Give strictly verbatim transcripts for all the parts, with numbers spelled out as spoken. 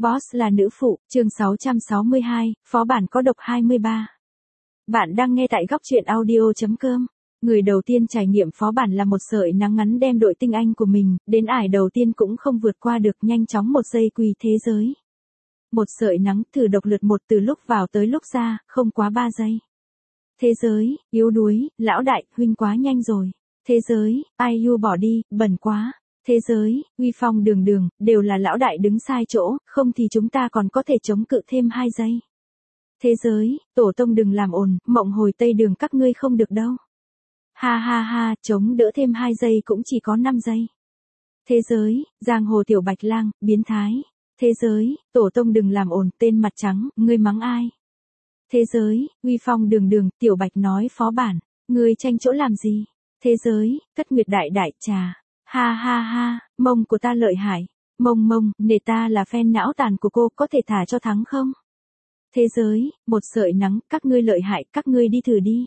Boss là nữ phụ, chương sáu trăm sáu mươi hai, phó bản có độc hai mươi ba. Bạn đang nghe tại góc truyện audio.com. Người đầu tiên trải nghiệm phó bản là một sợi nắng ngắn đem đội tinh anh của mình, đến ải đầu tiên cũng không vượt qua được, nhanh chóng một giây quỳ thế giới. Một sợi nắng thử độc lượt một từ lúc vào tới lúc ra, không quá ba giây. Thế giới, yếu đuối, lão đại, huynh quá nhanh rồi. Thế giới, ai u bỏ đi, bẩn quá. Thế giới, uy phong đường đường, đều là lão đại đứng sai chỗ, không thì chúng ta còn có thể chống cự thêm hai giây. Thế giới, tổ tông đừng làm ồn, mộng hồi tây đường các ngươi không được đâu. Ha ha ha, chống đỡ thêm hai giây cũng chỉ có năm giây. Thế giới, giang hồ tiểu bạch lang, biến thái. Thế giới, tổ tông đừng làm ồn, tên mặt trắng, ngươi mắng ai? Thế giới, uy phong đường đường, tiểu bạch nói phó bản, ngươi tranh chỗ làm gì? Thế giới, Thất Nguyệt đại đại trà. Ha ha ha, mông của ta lợi hại. Mông mông, nể ta là fan não tàn của cô, có thể thả cho thắng không? Thế giới, một sợi nắng, các ngươi lợi hại, các ngươi đi thử đi.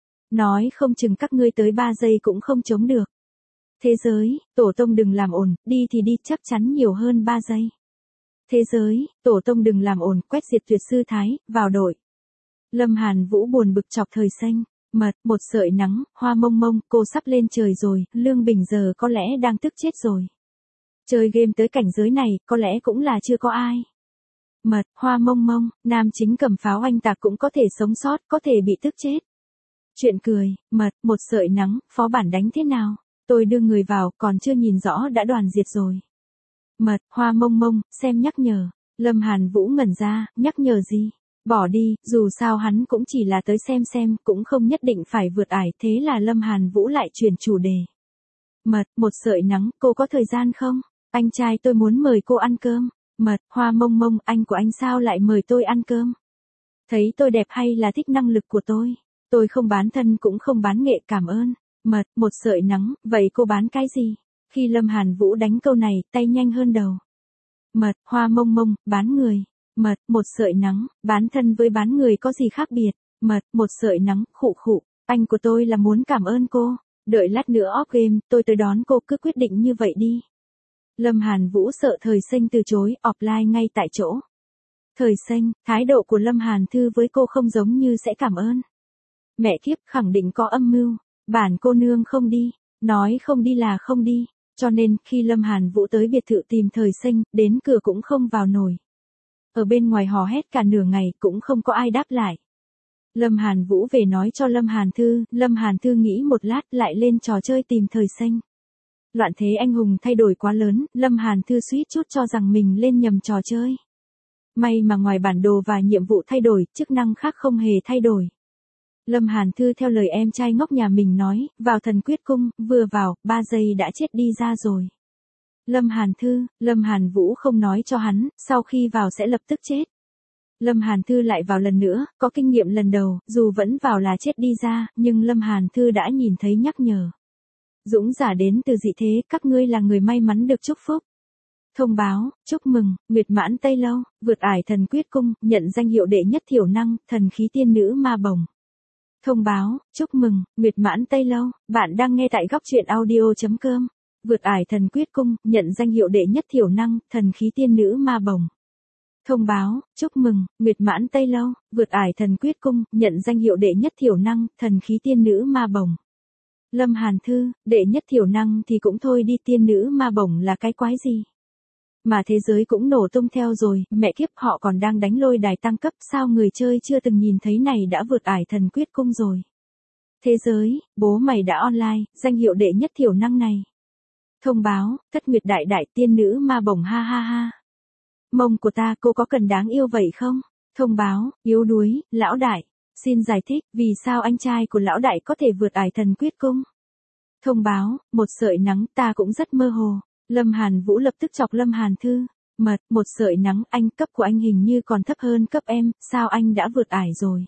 Nói không chừng các ngươi tới ba giây cũng không chống được. Thế giới, tổ tông đừng làm ồn, đi thì đi, chắc chắn nhiều hơn ba giây. Thế giới, tổ tông đừng làm ồn, quét diệt tuyệt sư thái, vào đội. Lâm Hàn Vũ buồn bực chọc thời xanh. Mật, một sợi nắng, hoa mông mông, cô sắp lên trời rồi, Lương Bình giờ có lẽ đang tức chết rồi. Chơi game tới cảnh giới này, có lẽ cũng là chưa có ai. Mật, hoa mông mông, nam chính cầm pháo oanh tạc cũng có thể sống sót, có thể bị tức chết. Chuyện cười, mật, một sợi nắng, phó bản đánh thế nào? Tôi đưa người vào, còn chưa nhìn rõ đã đoàn diệt rồi. Mật, hoa mông mông, xem nhắc nhở. Lâm Hàn Vũ ngẩn ra, nhắc nhở gì? Bỏ đi, dù sao hắn cũng chỉ là tới xem xem, cũng không nhất định phải vượt ải, thế là Lâm Hàn Vũ lại chuyển chủ đề. Mật, một sợi nắng, cô có thời gian không? Anh trai tôi muốn mời cô ăn cơm. Mật, hoa mông mông, anh của anh sao lại mời tôi ăn cơm? Thấy tôi đẹp hay là thích năng lực của tôi? Tôi không bán thân cũng không bán nghệ, cảm ơn. Mật, một sợi nắng, vậy cô bán cái gì? Khi Lâm Hàn Vũ đánh câu này, tay nhanh hơn đầu. Mật, hoa mông mông, bán người. Mật, một sợi nắng, bán thân với bán người có gì khác biệt? Mật, một sợi nắng, khụ khụ, anh của tôi là muốn cảm ơn cô. Đợi lát nữa off game, tôi tới đón cô, cứ quyết định như vậy đi. Lâm Hàn Vũ sợ thời xanh từ chối, offline ngay tại chỗ. Thời xanh, thái độ của Lâm Hàn Thư với cô không giống như sẽ cảm ơn. Mẹ kiếp, khẳng định có âm mưu. Bản cô nương không đi, nói không đi là không đi. Cho nên, khi Lâm Hàn Vũ tới biệt thự tìm thời xanh, đến cửa cũng không vào nổi. Ở bên ngoài hò hét cả nửa ngày cũng không có ai đáp lại. Lâm Hàn Vũ về nói cho Lâm Hàn Thư, Lâm Hàn Thư nghĩ một lát lại lên trò chơi tìm thời xanh. Loạn thế anh hùng thay đổi quá lớn, Lâm Hàn Thư suýt chút cho rằng mình lên nhầm trò chơi. May mà ngoài bản đồ và nhiệm vụ thay đổi, chức năng khác không hề thay đổi. Lâm Hàn Thư theo lời em trai ngốc nhà mình nói, vào thần quyết cung, vừa vào, ba giây đã chết đi ra rồi. Lâm Hàn Thư, Lâm Hàn Vũ không nói cho hắn, sau khi vào sẽ lập tức chết. Lâm Hàn Thư lại vào lần nữa, có kinh nghiệm lần đầu, dù vẫn vào là chết đi ra, nhưng Lâm Hàn Thư đã nhìn thấy nhắc nhở. Dũng giả đến từ dị thế, các ngươi là người may mắn được chúc phúc. Thông báo, chúc mừng, Nguyệt Mãn Tây Lâu, vượt ải thần quyết cung, nhận danh hiệu đệ nhất thiểu năng, thần khí tiên nữ ma bồng. Thông báo, chúc mừng, Nguyệt Mãn Tây Lâu, bạn đang nghe tại góc truyện audio.com. Vượt ải thần quyết cung, nhận danh hiệu đệ nhất thiểu năng, thần khí tiên nữ ma bồng. Thông báo, chúc mừng, Nguyệt Mãn Tây Lâu, vượt ải thần quyết cung, nhận danh hiệu đệ nhất thiểu năng, thần khí tiên nữ ma bồng. Lâm Hàn Thư, đệ nhất thiểu năng thì cũng thôi đi, tiên nữ ma bồng là cái quái gì? Mà thế giới cũng nổ tung theo rồi, mẹ kiếp, họ còn đang đánh lôi đài tăng cấp, sao người chơi chưa từng nhìn thấy này đã vượt ải thần quyết cung rồi? Thế giới, bố mày đã online, danh hiệu đệ nhất thiểu năng này. Thông báo, Thất Nguyệt đại đại, tiên nữ ma bồng, ha ha ha. Mông của ta, cô có cần đáng yêu vậy không? Thông báo, yếu đuối, lão đại. Xin giải thích, vì sao anh trai của lão đại có thể vượt ải thần quyết cung? Thông báo, một sợi nắng, ta cũng rất mơ hồ. Lâm Hàn Vũ lập tức chọc Lâm Hàn Thư. Mật, một sợi nắng, anh, cấp của anh hình như còn thấp hơn cấp em, sao anh đã vượt ải rồi?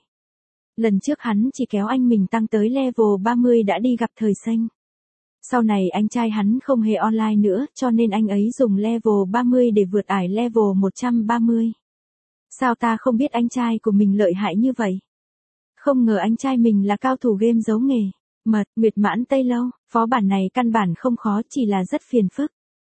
Lần trước hắn chỉ kéo anh mình tăng tới level ba mươi đã đi gặp thời xanh. Sau này anh trai hắn không hề online nữa, cho nên anh ấy dùng level ba mươi để vượt ải level một trăm ba mươi. Sao ta không biết anh trai của mình lợi hại như vậy? Không ngờ anh trai mình là cao thủ game giấu nghề. Mật, Nguyệt Mãn Tây Lâu, phó bản này căn bản không khó, chỉ là rất phiền phức.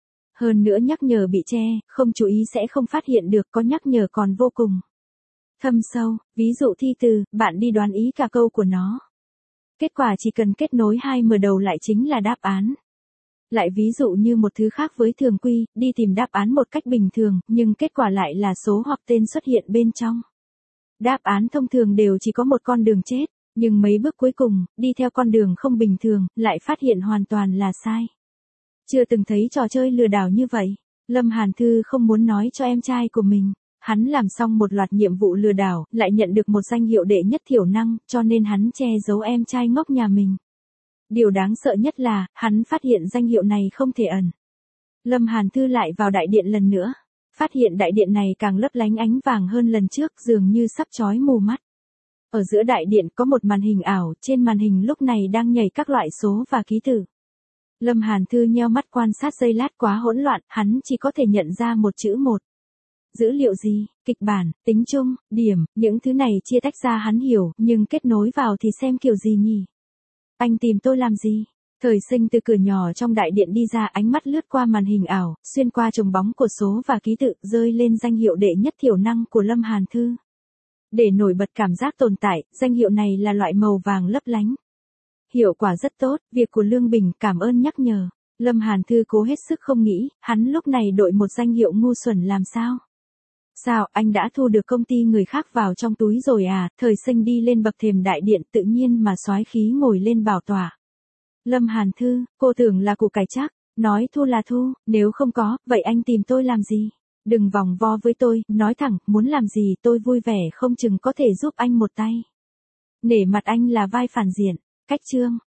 Hơn nữa nhắc nhở bị che, không chú ý sẽ không phát hiện được, có nhắc nhở còn vô cùng thâm sâu. Ví dụ thi từ, bạn đi đoán ý cả câu của nó. Kết quả chỉ cần kết nối hai mở đầu lại chính là đáp án. Lại ví dụ như một thứ khác với thường quy, đi tìm đáp án một cách bình thường, nhưng kết quả lại là số hoặc tên xuất hiện bên trong. Đáp án thông thường đều chỉ có một con đường chết, nhưng mấy bước cuối cùng, đi theo con đường không bình thường, lại phát hiện hoàn toàn là sai. Chưa từng thấy trò chơi lừa đảo như vậy. Lâm Hàn Thư không muốn nói cho em trai của mình. Hắn làm xong một loạt nhiệm vụ lừa đảo, lại nhận được một danh hiệu đệ nhất thiểu năng, cho nên hắn che giấu em trai ngốc nhà mình. Điều đáng sợ nhất là, hắn phát hiện danh hiệu này không thể ẩn. Lâm Hàn Thư lại vào đại điện lần nữa. Phát hiện đại điện này càng lấp lánh ánh vàng hơn lần trước, dường như sắp chói mù mắt. Ở giữa đại điện có một màn hình ảo, trên màn hình lúc này đang nhảy các loại số và ký tự. Lâm Hàn Thư nheo mắt quan sát giây lát, quá hỗn loạn, hắn chỉ có thể nhận ra một chữ một. Dữ liệu gì, kịch bản, tính chung, điểm, những thứ này chia tách ra hắn hiểu, nhưng kết nối vào thì xem kiểu gì nhỉ? Anh tìm tôi làm gì? Thời Sinh từ cửa nhỏ trong đại điện đi ra, ánh mắt lướt qua màn hình ảo, xuyên qua chồng bóng của số và ký tự, rơi lên danh hiệu đệ nhất thiểu năng của Lâm Hàn Thư. Để nổi bật cảm giác tồn tại, danh hiệu này là loại màu vàng lấp lánh. Hiệu quả rất tốt, việc của Lương Bình, cảm ơn nhắc nhở. Lâm Hàn Thư cố hết sức không nghĩ, hắn lúc này đội một danh hiệu ngu xuẩn làm sao? Sao, anh đã thu được công ty người khác vào trong túi rồi à? Thời Sinh đi lên bậc thềm đại điện, tự nhiên mà soái khí ngồi lên bảo tọa. Lâm Hàn Thư, cô tưởng là củ cải chắc, nói thu là thu, nếu không có, vậy anh tìm tôi làm gì? Đừng vòng vo với tôi, nói thẳng, muốn làm gì tôi vui vẻ không chừng có thể giúp anh một tay. Nể mặt anh là vai phản diện, cách chương.